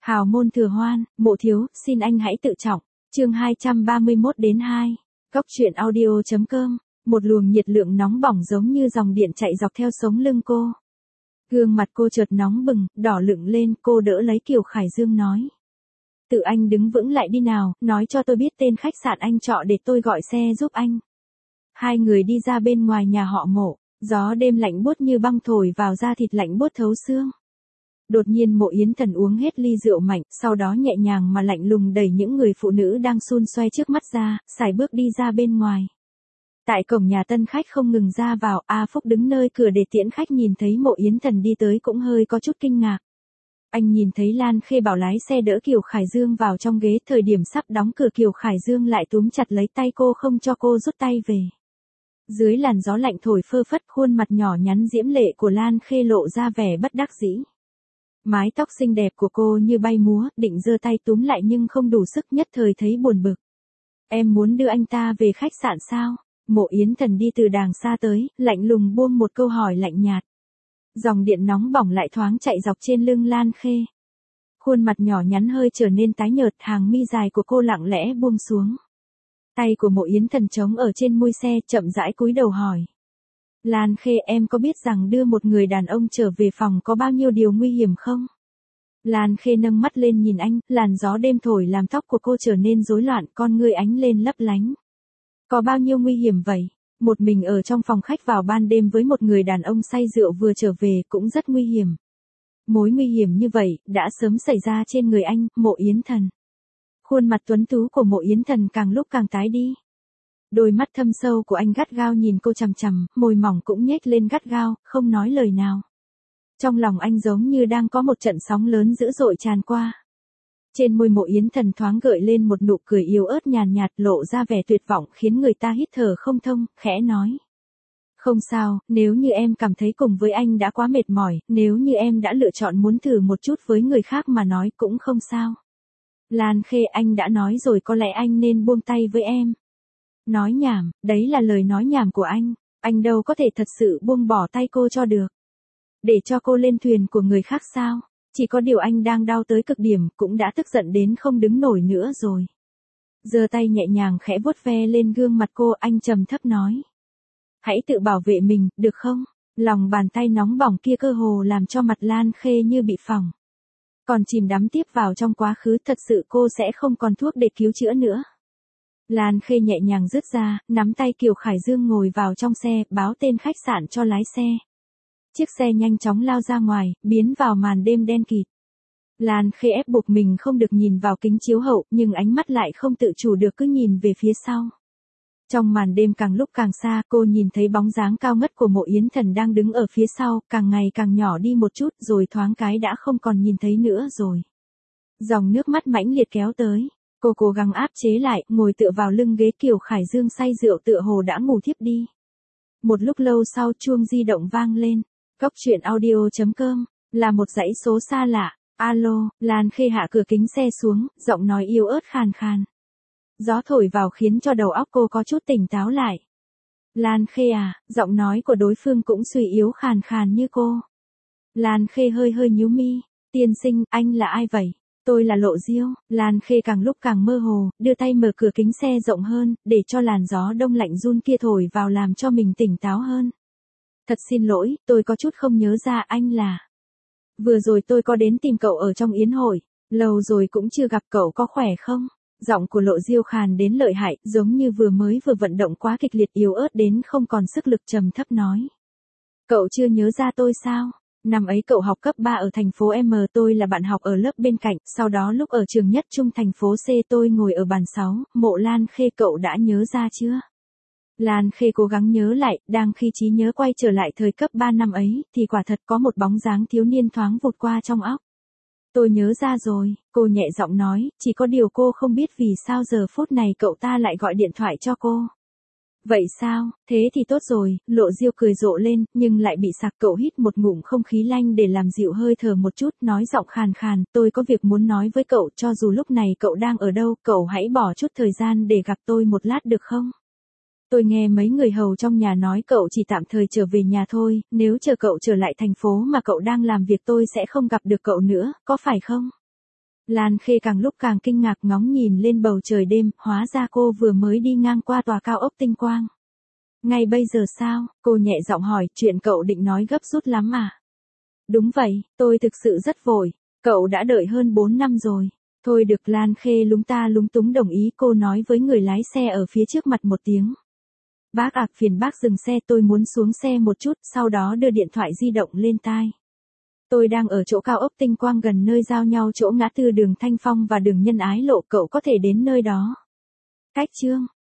Hào môn thừa hoan, mộ thiếu, xin anh hãy tự trọng. Chương 231-2. Góc truyện audio.com. Một luồng nhiệt lượng nóng bỏng giống như dòng điện chạy dọc theo sống lưng cô. Gương mặt cô chợt nóng bừng, đỏ lựng lên, cô đỡ lấy Kiều Khải Dương nói. Tự anh đứng vững lại đi nào, nói cho tôi biết tên khách sạn anh trọ để tôi gọi xe giúp anh. Hai người đi ra bên ngoài nhà họ Mộ, gió đêm lạnh buốt như băng thổi vào da thịt lạnh buốt thấu xương. Đột nhiên Mộ Yến Thần uống hết ly rượu mạnh, sau đó nhẹ nhàng mà lạnh lùng đẩy những người phụ nữ đang xun xoe trước mắt ra, sải bước đi ra bên ngoài. Tại cổng nhà tân khách không ngừng ra vào, A Phúc đứng nơi cửa để tiễn khách nhìn thấy Mộ Yến Thần đi tới cũng hơi có chút kinh ngạc. Anh nhìn thấy Lan Khê bảo lái xe đỡ Kiều Khải Dương vào trong ghế, thời điểm sắp đóng cửa Kiều Khải Dương lại túm chặt lấy tay cô không cho cô rút tay về. Dưới làn gió lạnh thổi phơ phất, khuôn mặt nhỏ nhắn diễm lệ của Lan Khê lộ ra vẻ bất đắc dĩ. Mái tóc xinh đẹp của cô như bay múa, định giơ tay túm lại nhưng không đủ sức, nhất thời thấy buồn bực. Em muốn đưa anh ta về khách sạn sao? Mộ Yến Thần đi từ đàng xa tới, lạnh lùng buông một câu hỏi lạnh nhạt. Dòng điện nóng bỏng lại thoáng chạy dọc trên lưng Lan Khê. Khuôn mặt nhỏ nhắn hơi trở nên tái nhợt, hàng mi dài của cô lặng lẽ buông xuống. Tay của Mộ Yến Thần trống ở trên mui xe, chậm rãi cúi đầu hỏi. Lan Khê, em có biết rằng đưa một người đàn ông trở về phòng có bao nhiêu điều nguy hiểm không? Lan Khê nâng mắt lên nhìn anh, làn gió đêm thổi làm tóc của cô trở nên rối loạn, con ngươi ánh lên lấp lánh. Có bao nhiêu nguy hiểm vậy? Một mình ở trong phòng khách vào ban đêm với một người đàn ông say rượu vừa trở về cũng rất nguy hiểm. Mối nguy hiểm như vậy, đã sớm xảy ra trên người anh, Mộ Yến Thần. Khuôn mặt tuấn tú của Mộ Yến Thần càng lúc càng tái đi. Đôi mắt thâm sâu của anh gắt gao nhìn cô chằm chằm, môi mỏng cũng nhếch lên gắt gao, không nói lời nào. Trong lòng anh giống như đang có một trận sóng lớn dữ dội tràn qua. Trên môi Mộ Yến Thần thoáng gợi lên một nụ cười yếu ớt nhàn nhạt, lộ ra vẻ tuyệt vọng khiến người ta hít thở không thông, khẽ nói. Không sao, nếu như em cảm thấy cùng với anh đã quá mệt mỏi, nếu như em đã lựa chọn muốn thử một chút với người khác mà nói cũng không sao. Lan Khê, anh đã nói rồi, có lẽ anh nên buông tay với em. Nói nhảm, đấy là lời nói nhảm của anh đâu có thể thật sự buông bỏ tay cô cho được. Để cho cô lên thuyền của người khác sao? Chỉ có điều anh đang đau tới cực điểm, cũng đã tức giận đến không đứng nổi nữa rồi. Giơ tay nhẹ nhàng khẽ vuốt ve lên gương mặt cô, anh trầm thấp nói. Hãy tự bảo vệ mình, được không? Lòng bàn tay nóng bỏng kia cơ hồ làm cho mặt Lan Khê như bị phỏng. Còn chìm đắm tiếp vào trong quá khứ, thật sự cô sẽ không còn thuốc để cứu chữa nữa. Lan Khê nhẹ nhàng rứt ra, nắm tay Kiều Khải Dương ngồi vào trong xe, báo tên khách sạn cho lái xe. Chiếc xe nhanh chóng lao ra ngoài, biến vào màn đêm đen kịt. Lan Khê ép buộc mình không được nhìn vào kính chiếu hậu, nhưng ánh mắt lại không tự chủ được cứ nhìn về phía sau. Trong màn đêm càng lúc càng xa, cô nhìn thấy bóng dáng cao ngất của Mộ Yến Thần đang đứng ở phía sau, càng ngày càng nhỏ đi một chút, rồi thoáng cái đã không còn nhìn thấy nữa rồi. Dòng nước mắt mãnh liệt kéo tới. Cô cố gắng áp chế lại, ngồi tựa vào lưng ghế, Kiều Khải Dương say rượu tựa hồ đã ngủ thiếp đi. Một lúc lâu sau chuông di động vang lên. Góc truyện audio.com, là một dãy số xa lạ. Alo, Lan Khê hạ cửa kính xe xuống, giọng nói yếu ớt khàn khàn. Gió thổi vào khiến cho đầu óc cô có chút tỉnh táo lại. Lan Khê à, giọng nói của đối phương cũng suy yếu khàn khàn như cô. Lan Khê hơi hơi nhíu mi. Tiên sinh, anh là ai vậy? Tôi là Lộ Diêu. Lan Khê càng lúc càng mơ hồ, đưa tay mở cửa kính xe rộng hơn, để cho làn gió đông lạnh run kia thổi vào làm cho mình tỉnh táo hơn. Thật xin lỗi, tôi có chút không nhớ ra anh là. Vừa rồi tôi có đến tìm cậu ở trong yến hội, lâu rồi cũng chưa gặp, cậu có khỏe không? Giọng của Lộ Diêu khàn đến lợi hại, giống như vừa vận động quá kịch liệt, yếu ớt đến không còn sức lực, trầm thấp nói. Cậu chưa nhớ ra tôi sao? Năm ấy cậu học cấp 3 ở thành phố M, tôi là bạn học ở lớp bên cạnh, sau đó lúc ở trường nhất trung thành phố C tôi ngồi ở bàn 6, Mộ Lan Khê, cậu đã nhớ ra chưa? Lan Khê cố gắng nhớ lại, đang khi trí nhớ quay trở lại thời cấp 3 năm ấy, thì quả thật có một bóng dáng thiếu niên thoáng vụt qua trong óc. Tôi nhớ ra rồi, cô nhẹ giọng nói, chỉ có điều cô không biết vì sao giờ phút này cậu ta lại gọi điện thoại cho cô. Vậy sao, thế thì tốt rồi, Lộ Diêu cười rộ lên, nhưng lại bị sặc. Cậu hít một ngụm không khí lanh để làm dịu hơi thở một chút, nói giọng khàn khàn, tôi có việc muốn nói với cậu, cho dù lúc này cậu đang ở đâu, cậu hãy bỏ chút thời gian để gặp tôi một lát được không? Tôi nghe mấy người hầu trong nhà nói cậu chỉ tạm thời trở về nhà thôi, nếu chờ cậu trở lại thành phố mà cậu đang làm việc tôi sẽ không gặp được cậu nữa, có phải không? Lan Khê càng lúc càng kinh ngạc ngóng nhìn lên bầu trời đêm, hóa ra cô vừa mới đi ngang qua tòa cao ốc Tinh Quang. Ngay bây giờ sao? Cô nhẹ giọng hỏi, chuyện cậu định nói gấp rút lắm à? Đúng vậy, tôi thực sự rất vội, cậu đã đợi hơn 4 năm rồi. Thôi được, Lan Khê lúng ta lúng túng đồng ý, cô nói với người lái xe ở phía trước mặt một tiếng. Bác ạ, phiền bác dừng xe, tôi muốn xuống xe một chút, sau đó đưa điện thoại di động lên tai. Tôi đang ở chỗ cao ốc Tinh Quang gần nơi giao nhau chỗ ngã tư đường Thanh Phong và đường Nhân Ái Lộ, cậu có thể đến nơi đó. Cách chương